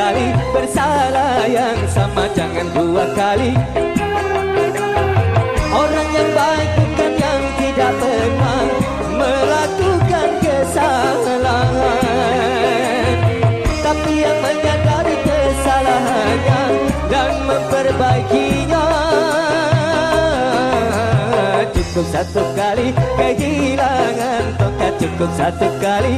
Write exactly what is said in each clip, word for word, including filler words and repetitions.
kali, bersalah yang sama jangan dua kali. Orang yang baik bukan yang tidak pernah melakukan kesalahan, tapi yang menyadari kesalahannya dan memperbaikinya. Cukup satu kali kehilangan tongkat, cukup satu kali,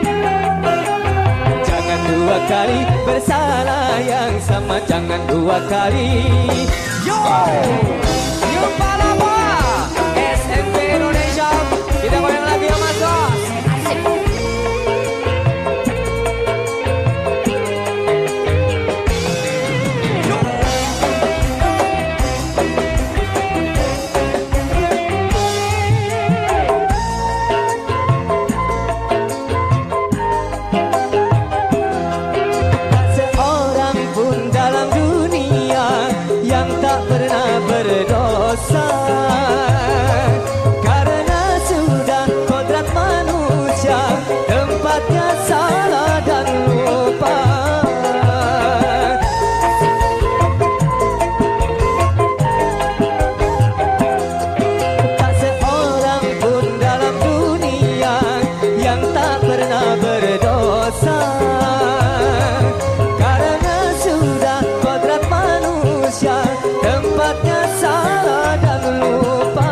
jangan dua kali. Bersalah yang sama jangan dua kali. Yo, yo Palapa, S M P Indonesia, kita goyang lagi ya Mas Bos. Berdosa karena sudah kodrat manusia, tempatnya salah dan lupa. Tak seorang pun dalam dunia yang tak pernah berdosa, karena sudah kodrat manusia, tempatnya salah dan lupa.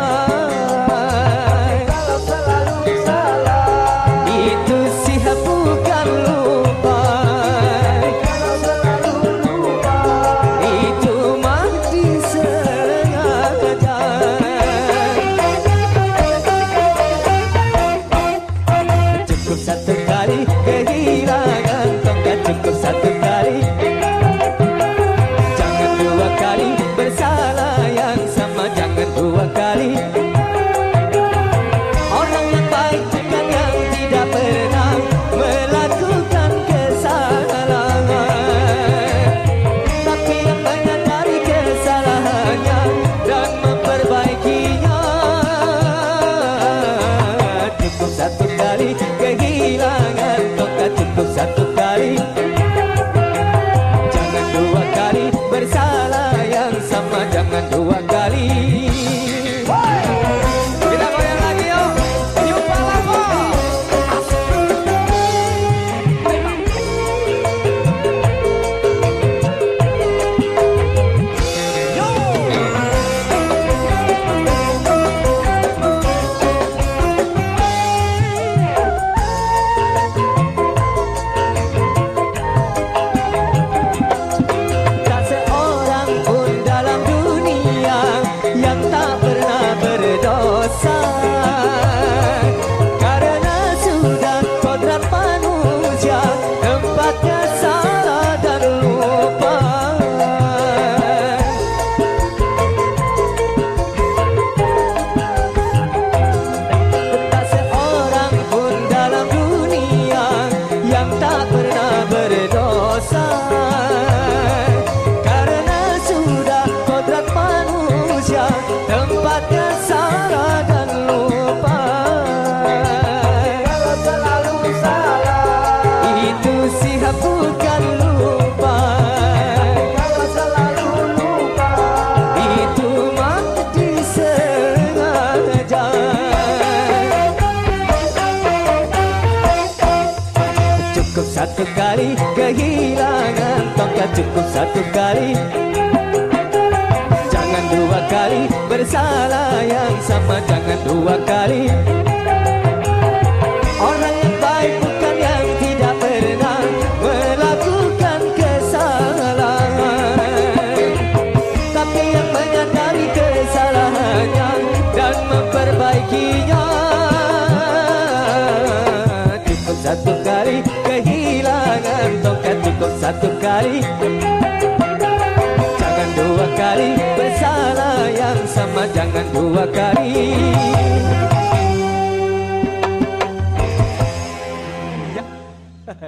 Kalau selalu salah, itu siap bukan lupa. Kalau selalu lupa, itu mah disengaja. Cukup satu kali kehilangan tongkat, cukup satu kali, jangan dua kali. Bersalah yang sama jangan dua kali. Orang yang baik bukan yang tidak pernah melakukan kesalahan, tapi yang menyadari kesalahannya dan memperbaikinya. Cukup satu kali kehilangan tongkat, cukup satu kali, jangan dua kali. Bersalah yang sama jangan dua kali. Kita goyang lagi yo, yo Palapa. Yo. Tak seorang pun dalam dunia yang tak pernah berdosa, karena sudah kodrat manusia, tempatnya salah dan lupa. Tak seorang pun dalam dunia yang tak pernah berdosa, karena sudah kodrat manusia, tempatnya salah dan lupa. Kalau selalu salah, itu siap bukan lupa. Kalau selalu lupa, itu mah disengaja. Cukup satu kali kehilangan tongkat, cukup satu kali, jangan dua kali. Bersalah yang sama jangan dua kali. Orang yang baik bukan yang tidak pernah melakukan kesalahan, tapi yang menyadari kesalahannya dan memperbaikinya. Cukup satu kali kehilangan tongkat, cukup satu kali, jangan dua kali. Bersalah yang sama jangan dua kali.